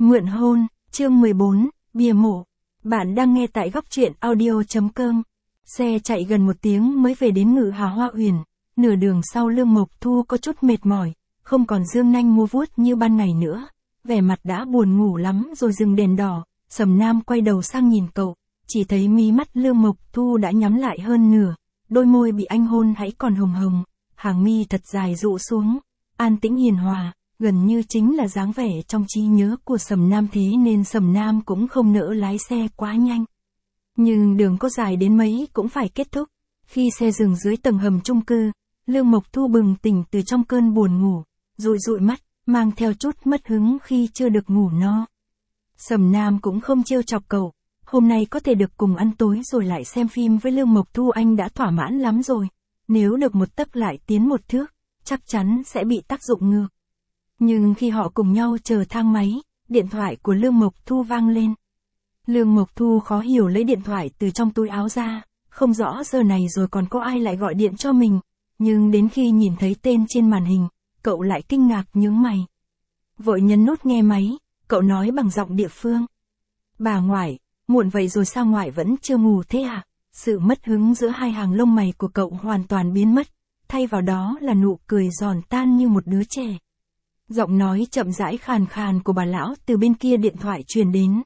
Mượn hôn, chương 14, bia mộ. Bạn đang nghe tại góc truyện audio.com. Xe chạy gần 1 tiếng mới về đến Ngự Hà Hoa Uyển. Nửa đường sau Lương Mộc Thu có chút mệt mỏi, không còn dương nanh múa vuốt như ban ngày nữa. Vẻ mặt đã buồn ngủ lắm rồi dừng đèn đỏ, Sầm Nam quay đầu sang nhìn cậu, chỉ thấy mí mắt Lương Mộc Thu đã nhắm lại hơn nửa, đôi môi bị anh hôn hãy còn hồng hồng, hàng mi thật dài rụ xuống, an tĩnh hiền hòa, gần như chính là dáng vẻ trong trí nhớ của Sầm Nam, thế nên Sầm Nam cũng không nỡ lái xe quá nhanh. Nhưng đường có dài đến mấy cũng phải kết thúc. Khi xe dừng dưới tầng hầm chung cư, Lương Mộc Thu bừng tỉnh từ trong cơn buồn ngủ, dụi dụi mắt, mang theo chút mất hứng khi chưa được ngủ no. Sầm Nam cũng không trêu chọc cậu, hôm nay có thể được cùng ăn tối rồi lại xem phim với Lương Mộc Thu anh đã thỏa mãn lắm rồi. Nếu được một tấc lại tiến một thước, chắc chắn sẽ bị tác dụng ngược. Nhưng khi họ cùng nhau chờ thang máy, điện thoại của Lương Mộc Thu vang lên. Lương Mộc Thu khó hiểu lấy điện thoại từ trong túi áo ra, không rõ giờ này rồi còn có ai lại gọi điện cho mình, nhưng đến khi nhìn thấy tên trên màn hình, cậu lại kinh ngạc nhướng mày. Vội nhấn nút nghe máy, cậu nói bằng giọng địa phương. Bà ngoại, muộn vậy rồi sao ngoại vẫn chưa ngủ thế à? Sự mất hứng giữa hai hàng lông mày của cậu hoàn toàn biến mất, thay vào đó là nụ cười giòn tan như một đứa trẻ. Giọng nói chậm rãi khàn khàn của bà lão từ bên kia điện thoại truyền đến.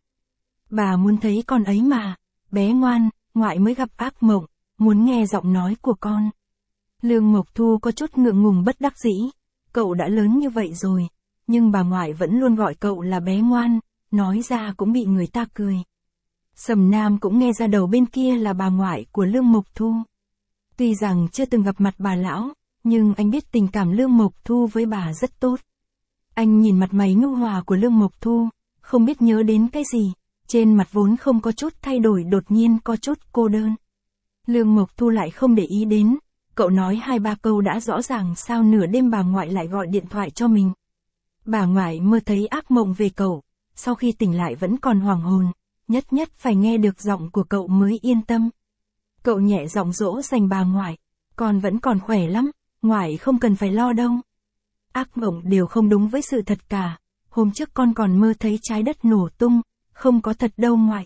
Bà muốn thấy con ấy mà, bé ngoan, ngoại mới gặp ác mộng, muốn nghe giọng nói của con. Lương Mộc Thu có chút ngượng ngùng bất đắc dĩ, cậu đã lớn như vậy rồi, nhưng bà ngoại vẫn luôn gọi cậu là bé ngoan, nói ra cũng bị người ta cười. Sầm Nam cũng nghe ra đầu bên kia là bà ngoại của Lương Mộc Thu. Tuy rằng chưa từng gặp mặt bà lão, nhưng anh biết tình cảm Lương Mộc Thu với bà rất tốt. Anh nhìn mặt mày nhu hòa của Lương Mộc Thu, không biết nhớ đến cái gì, trên mặt vốn không có chút thay đổi đột nhiên có chút cô đơn. Lương Mộc Thu lại không để ý đến, cậu nói 2-3 câu đã rõ ràng sao nửa đêm bà ngoại lại gọi điện thoại cho mình. Bà ngoại mơ thấy ác mộng về cậu, sau khi tỉnh lại vẫn còn hoàng hồn, nhất nhất phải nghe được giọng của cậu mới yên tâm. Cậu nhẹ giọng dỗ dành bà ngoại, con vẫn còn khỏe lắm, ngoại không cần phải lo đâu. Ác mộng đều không đúng với sự thật cả, hôm trước con còn mơ thấy trái đất nổ tung, không có thật đâu ngoại.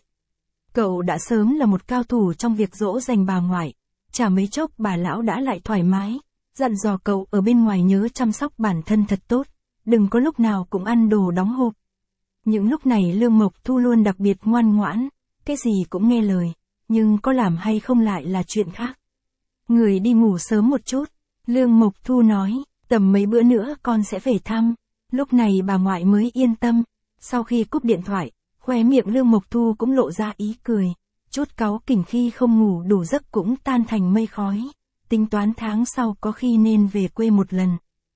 Cậu đã sớm là một cao thủ trong việc dỗ dành bà ngoại, chả mấy chốc bà lão đã lại thoải mái, dặn dò cậu ở bên ngoài nhớ chăm sóc bản thân thật tốt, đừng có lúc nào cũng ăn đồ đóng hộp. Những lúc này Lương Mộc Thu luôn đặc biệt ngoan ngoãn, cái gì cũng nghe lời, nhưng có làm hay không lại là chuyện khác. Người đi ngủ sớm một chút, Lương Mộc Thu nói, tầm mấy bữa nữa con sẽ về thăm. Lúc này bà ngoại mới yên tâm. Sau khi cúp điện thoại, khóe miệng Lương Mộc Thu cũng lộ ra ý cười, chút cáu kỉnh khi không ngủ đủ giấc cũng tan thành mây khói, tính toán tháng sau có khi nên về quê một lần.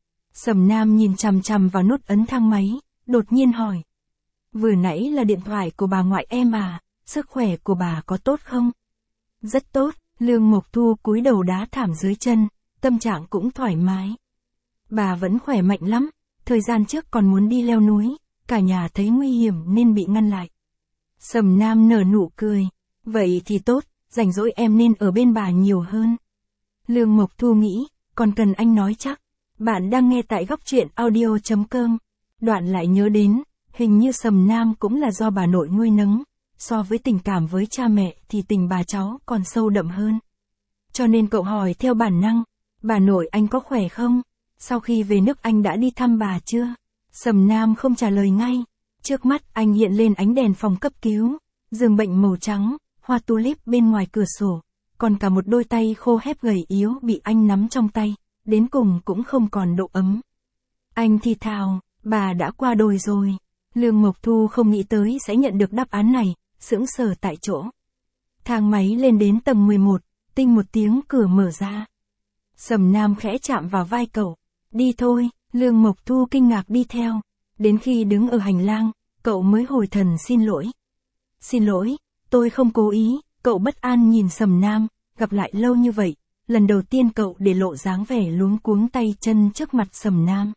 Sầm Nam nhìn chằm chằm vào nút ấn thang máy, đột nhiên hỏi. Vừa nãy là điện thoại của bà ngoại em à, sức khỏe của bà có tốt không? Rất tốt, Lương Mộc Thu cúi đầu đá thảm dưới chân, tâm trạng cũng thoải mái. Bà vẫn khỏe mạnh lắm, thời gian trước còn muốn đi leo núi, cả nhà thấy nguy hiểm nên bị ngăn lại. Sầm Nam nở nụ cười, vậy thì tốt, rảnh rỗi em nên ở bên bà nhiều hơn. Lương Mộc Thu nghĩ, còn cần anh nói chắc. Bạn đang nghe tại góc truyện audio.com. Đoạn lại nhớ đến, hình như Sầm Nam cũng là do bà nội nuôi nấng, so với tình cảm với cha mẹ thì tình bà cháu còn sâu đậm hơn. Cho nên cậu hỏi theo bản năng, bà nội anh có khỏe không? Sau khi về nước anh đã đi thăm bà chưa? Sầm Nam không trả lời ngay. Trước mắt anh hiện lên ánh đèn phòng cấp cứu, giường bệnh màu trắng, hoa tulip bên ngoài cửa sổ, còn cả một đôi tay khô hép gầy yếu bị anh nắm trong tay, đến cùng cũng không còn độ ấm. Anh thì thào, bà đã qua đời rồi. Lương Mộc Thu không nghĩ tới sẽ nhận được đáp án này, sững sờ tại chỗ. Thang máy lên đến tầng 11, tinh một tiếng cửa mở ra. Sầm Nam khẽ chạm vào vai cậu. Đi thôi, Lương Mộc Thu kinh ngạc đi theo. Đến khi đứng ở hành lang, cậu mới hồi thần xin lỗi. Xin lỗi, tôi không cố ý, cậu bất an nhìn Sầm Nam, gặp lại lâu như vậy, lần đầu tiên cậu để lộ dáng vẻ luống cuống tay chân trước mặt Sầm Nam.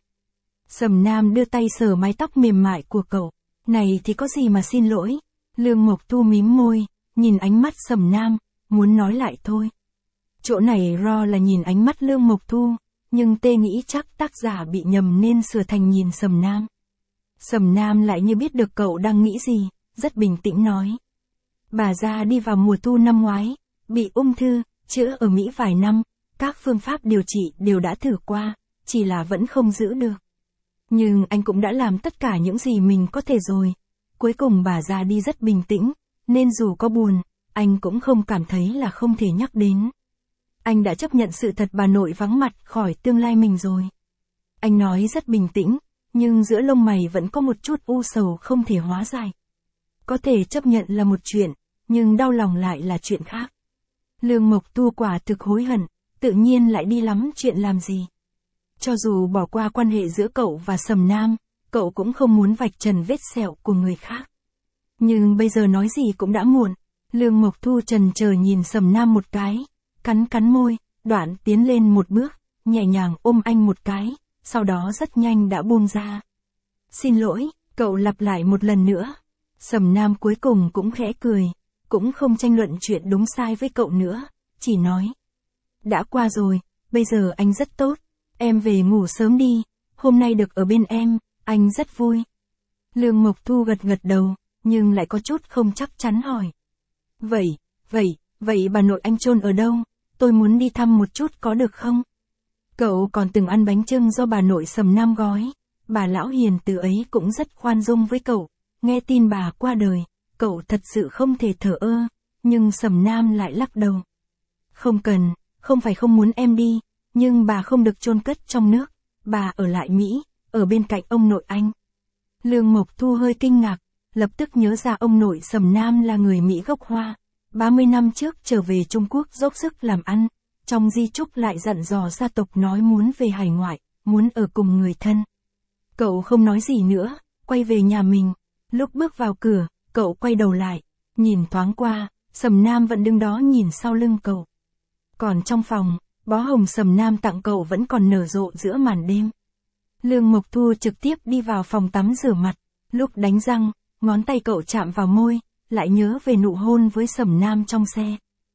Sầm Nam đưa tay sờ mái tóc mềm mại của cậu, này thì có gì mà xin lỗi. Lương Mộc Thu mím môi, nhìn ánh mắt Sầm Nam, muốn nói lại thôi. Chỗ này ro là nhìn ánh mắt Lương Mộc Thu, nhưng tê nghĩ chắc tác giả bị nhầm nên sửa thành nhìn Sầm Nam. Sầm Nam lại như biết được cậu đang nghĩ gì, rất bình tĩnh nói. Bà già đi vào mùa thu năm ngoái, bị ung thư, chữa ở Mỹ vài năm, các phương pháp điều trị đều đã thử qua, chỉ là vẫn không giữ được. Nhưng anh cũng đã làm tất cả những gì mình có thể rồi. Cuối cùng bà già đi rất bình tĩnh, nên dù có buồn, anh cũng không cảm thấy là không thể nhắc đến. Anh đã chấp nhận sự thật bà nội vắng mặt khỏi tương lai mình rồi. Anh nói rất bình tĩnh, nhưng giữa lông mày vẫn có một chút u sầu không thể hóa giải. Có thể chấp nhận là một chuyện, nhưng đau lòng lại là chuyện khác. Lương Mộc Thu quả thực hối hận, tự nhiên lại đi lắm chuyện làm gì. Cho dù bỏ qua quan hệ giữa cậu và Sầm Nam, cậu cũng không muốn vạch trần vết sẹo của người khác. Nhưng bây giờ nói gì cũng đã muộn. Lương Mộc Thu chần chờ nhìn Sầm Nam một cái, cắn môi, đoạn tiến lên một bước, nhẹ nhàng ôm anh một cái, sau đó rất nhanh đã buông ra. Xin lỗi, cậu lặp lại một lần nữa. Sầm Nam cuối cùng cũng khẽ cười, cũng không tranh luận chuyện đúng sai với cậu nữa, chỉ nói. Đã qua rồi, bây giờ anh rất tốt, em về ngủ sớm đi, hôm nay được ở bên em, anh rất vui. Lương Mộc Thu gật đầu, nhưng lại có chút không chắc chắn hỏi. Vậy bà nội anh chôn ở đâu? Tôi muốn đi thăm một chút có được không? Cậu còn từng ăn bánh chưng do bà nội Sầm Nam gói. Bà lão hiền từ ấy cũng rất khoan dung với cậu. Nghe tin bà qua đời, cậu thật sự không thể thở ơ, nhưng Sầm Nam lại lắc đầu. Không cần, không phải không muốn em đi, nhưng bà không được chôn cất trong nước, bà ở lại Mỹ, ở bên cạnh ông nội anh. Lương Mộc Thu hơi kinh ngạc, lập tức nhớ ra ông nội Sầm Nam là người Mỹ gốc Hoa. 30 năm trước trở về Trung Quốc dốc sức làm ăn, trong di chúc lại dặn dò gia tộc nói muốn về hải ngoại, muốn ở cùng người thân. Cậu không nói gì nữa, quay về nhà mình. Lúc bước vào cửa, cậu quay đầu lại, nhìn thoáng qua, Sầm Nam vẫn đứng đó nhìn sau lưng cậu. Còn trong phòng, bó hồng Sầm Nam tặng cậu vẫn còn nở rộ giữa màn đêm. Lương Mộc Thu trực tiếp đi vào phòng tắm rửa mặt, lúc đánh răng, ngón tay cậu chạm vào môi, lại nhớ về nụ hôn với Sầm Nam trong xe.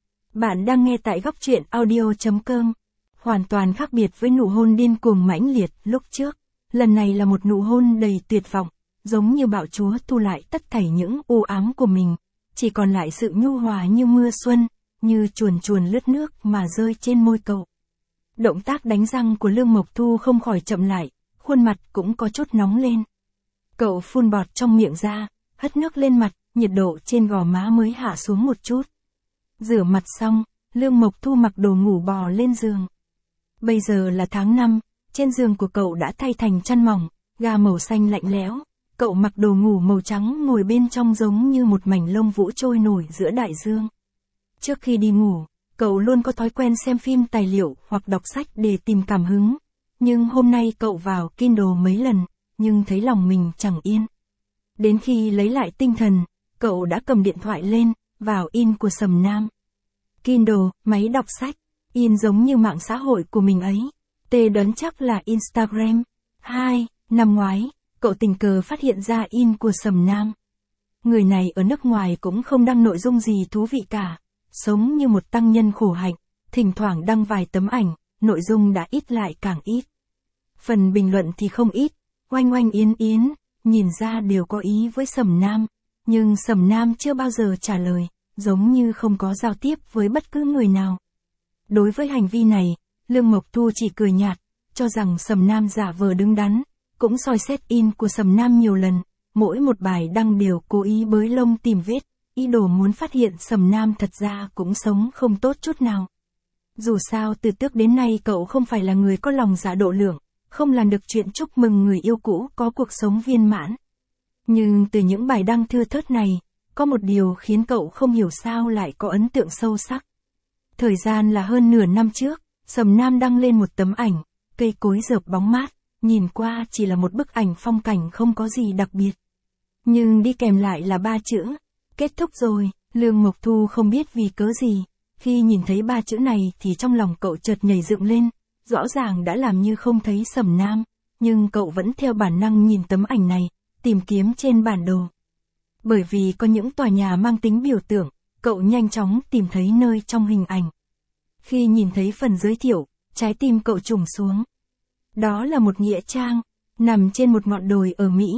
Bạn đang nghe tại góc truyện audio.com. Hoàn toàn khác biệt với nụ hôn điên cuồng mãnh liệt lúc trước. Lần này là một nụ hôn đầy tuyệt vọng, giống như bạo chúa thu lại tất thảy những u ám của mình. Chỉ còn lại sự nhu hòa như mưa xuân, như chuồn chuồn lướt nước mà rơi trên môi cậu. Động tác đánh răng của Lương Mộc Thu không khỏi chậm lại, khuôn mặt cũng có chút nóng lên. Cậu phun bọt trong miệng ra, hất nước lên mặt, nhiệt độ trên gò má mới hạ xuống một chút. Rửa mặt xong, Lương Mộc Thu mặc đồ ngủ bò lên giường. Bây giờ là tháng 5, trên giường của cậu đã thay thành chăn mỏng, ga màu xanh lạnh lẽo. Cậu mặc đồ ngủ màu trắng ngồi bên trong giống như một mảnh lông vũ trôi nổi giữa đại dương. Trước khi đi ngủ, cậu luôn có thói quen xem phim tài liệu hoặc đọc sách để tìm cảm hứng. Nhưng hôm nay cậu vào Kindle mấy lần, nhưng thấy lòng mình chẳng yên. Đến khi lấy lại tinh thần, cậu đã cầm điện thoại lên, vào in của Sầm Nam. Kindle, máy đọc sách, in giống như mạng xã hội của mình ấy. Tê đoán chắc là Instagram. 2. Năm ngoái, cậu tình cờ phát hiện ra in của Sầm Nam. Người này ở nước ngoài cũng không đăng nội dung gì thú vị cả, sống như một tăng nhân khổ hạnh, thỉnh thoảng đăng vài tấm ảnh, nội dung đã ít lại càng ít. Phần bình luận thì không ít, oanh oanh yến yến, nhìn ra đều có ý với Sầm Nam, nhưng Sầm Nam chưa bao giờ trả lời, giống như không có giao tiếp với bất cứ người nào. Đối với hành vi này, Lương Mộc Thu chỉ cười nhạt, cho rằng Sầm Nam giả vờ đứng đắn, cũng soi xét in của Sầm Nam nhiều lần, mỗi một bài đăng đều cố ý bới lông tìm vết, ý đồ muốn phát hiện Sầm Nam thật ra cũng sống không tốt chút nào. Dù sao từ trước đến nay cậu không phải là người có lòng dạ độ lượng, không làm được chuyện chúc mừng người yêu cũ có cuộc sống viên mãn. Nhưng từ những bài đăng thưa thớt này, có một điều khiến cậu không hiểu sao lại có ấn tượng sâu sắc. Thời gian là hơn nửa năm trước, Sầm Nam đăng lên một tấm ảnh, cây cối rợp bóng mát, nhìn qua chỉ là một bức ảnh phong cảnh không có gì đặc biệt. Nhưng đi kèm lại là 3 chữ, kết thúc rồi. Lương Mộc Thu không biết vì cớ gì, khi nhìn thấy 3 chữ này thì trong lòng cậu chợt nhảy dựng lên, rõ ràng đã làm như không thấy Sầm Nam, nhưng cậu vẫn theo bản năng nhìn tấm ảnh này, tìm kiếm trên bản đồ. Bởi vì có những tòa nhà mang tính biểu tượng, cậu nhanh chóng tìm thấy nơi trong hình ảnh. Khi nhìn thấy phần giới thiệu, trái tim cậu trùng xuống. Đó là một nghĩa trang, nằm trên một ngọn đồi ở Mỹ.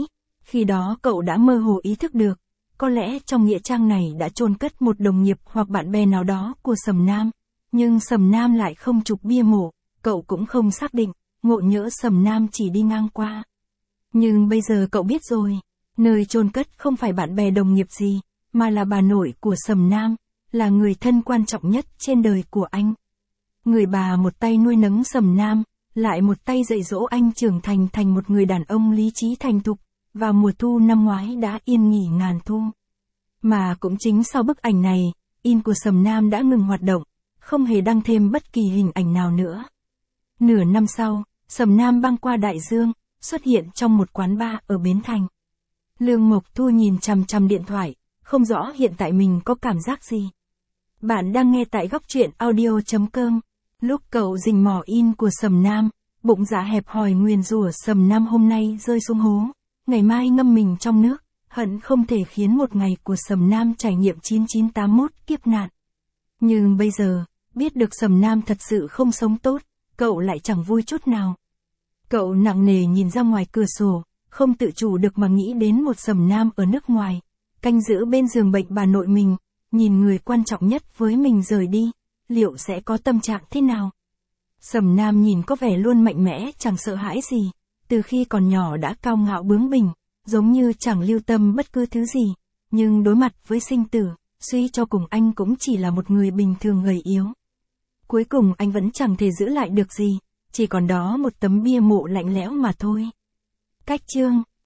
Khi đó cậu đã mơ hồ ý thức được, có lẽ trong nghĩa trang này đã chôn cất một đồng nghiệp hoặc bạn bè nào đó của Sầm Nam. Nhưng Sầm Nam lại không chụp bia mộ, cậu cũng không xác định, ngộ nhỡ Sầm Nam chỉ đi ngang qua. Nhưng bây giờ cậu biết rồi, nơi chôn cất không phải bạn bè đồng nghiệp gì, mà là bà nội của Sầm Nam, là người thân quan trọng nhất trên đời của anh. Người bà một tay nuôi nấng Sầm Nam, lại một tay dạy dỗ anh trưởng thành thành một người đàn ông lý trí thành thục, vào mùa thu năm ngoái đã yên nghỉ ngàn thu. Mà cũng chính sau bức ảnh này, in của Sầm Nam đã ngừng hoạt động, không hề đăng thêm bất kỳ hình ảnh nào nữa. Nửa năm sau, Sầm Nam băng qua đại dương, xuất hiện trong một quán bar ở Bến Thành. Lương Mộc Thu nhìn chằm chằm điện thoại, không rõ hiện tại mình có cảm giác gì. Bạn đang nghe tại góc truyện audio.com. Lúc cậu rình mò in của Sầm Nam, bụng dạ hẹp hòi nguyền rủa Sầm Nam hôm nay rơi xuống hố, ngày mai ngâm mình trong nước, hận không thể khiến một ngày của Sầm Nam trải nghiệm 9981 kiếp nạn. Nhưng bây giờ, biết được Sầm Nam thật sự không sống tốt, cậu lại chẳng vui chút nào. Cậu nặng nề nhìn ra ngoài cửa sổ, không tự chủ được mà nghĩ đến một Sầm Nam ở nước ngoài, canh giữ bên giường bệnh bà nội mình, nhìn người quan trọng nhất với mình rời đi, liệu sẽ có tâm trạng thế nào? Sầm Nam nhìn có vẻ luôn mạnh mẽ chẳng sợ hãi gì, từ khi còn nhỏ đã cao ngạo bướng bỉnh, giống như chẳng lưu tâm bất cứ thứ gì, nhưng đối mặt với sinh tử, suy cho cùng anh cũng chỉ là một người bình thường gầy yếu. Cuối cùng anh vẫn chẳng thể giữ lại được gì, chỉ còn đó một tấm bia mộ lạnh lẽo mà thôi. Cách chương